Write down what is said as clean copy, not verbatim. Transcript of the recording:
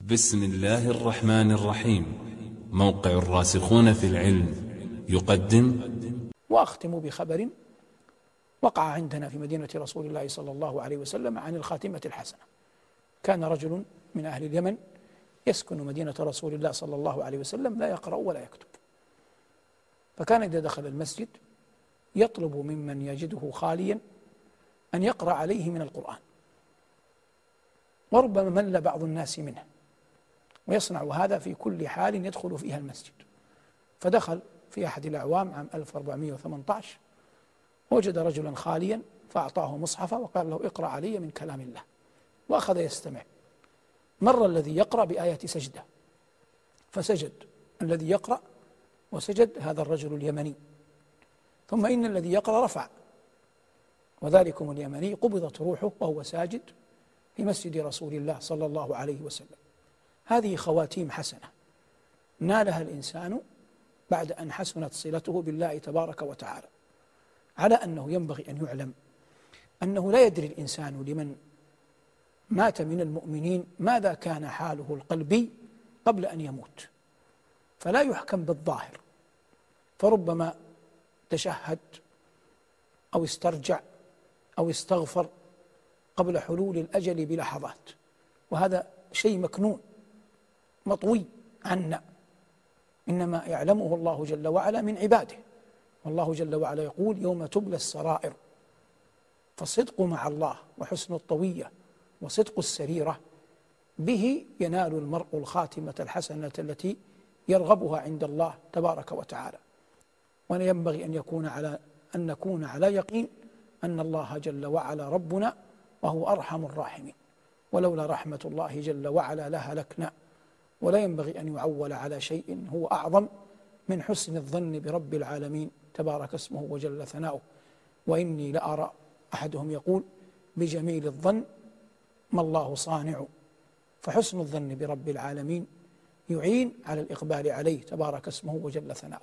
بسم الله الرحمن الرحيم. موقع الراسخون في العلم يقدم. وأختم بخبر وقع عندنا في مدينة رسول الله صلى الله عليه وسلم عن الخاتمة الحسنة. كان رجل من أهل اليمن يسكن مدينة رسول الله صلى الله عليه وسلم، لا يقرأ ولا يكتب، فكان إذا دخل المسجد يطلب ممن يجده خاليا أن يقرأ عليه من القرآن، وربما مل بعض الناس منه، ويصنع هذا في كل حال يدخل فيها المسجد. فدخل في أحد الأعوام عام 1418 وجد رجلا خاليا فأعطاه مصحفا وقال له اقرأ علي من كلام الله، وأخذ يستمع. مر الذي يقرأ بآية سجدة فسجد الذي يقرأ وسجد هذا الرجل اليمني، ثم إن الذي يقرأ رفع، وذلكم اليمني قبضت روحه وهو ساجد في مسجد رسول الله صلى الله عليه وسلم. هذه خواتيم حسنة نالها الإنسان بعد أن حسنت صلته بالله تبارك وتعالى، على أنه ينبغي أن يعلم أنه لا يدري الإنسان لمن مات من المؤمنين ماذا كان حاله القلبي قبل أن يموت، فلا يحكم بالظاهر، فربما تشهد أو استرجع أو استغفر قبل حلول الأجل بلحظات، وهذا شيء مكنون مطوي عنا، إنما يعلمه الله جل وعلا من عباده. والله جل وعلا يقول يوم تبلى السرائر، فالصدق مع الله وحسن الطوية وصدق السريرة به ينال المرء الخاتمة الحسنة التي يرغبها عند الله تبارك وتعالى. وينبغي أن نكون على يقين أن الله جل وعلا ربنا وهو أرحم الراحمين، ولولا رحمة الله جل وعلا لهلكنا. ولا ينبغي أن يعول على شيء هو أعظم من حسن الظن برب العالمين تبارك اسمه وجل ثناؤه. وإني لأرى أحدهم يقول بجميل الظن ما الله صانع، فحسن الظن برب العالمين يعين على الإقبال عليه تبارك اسمه وجل ثناؤه.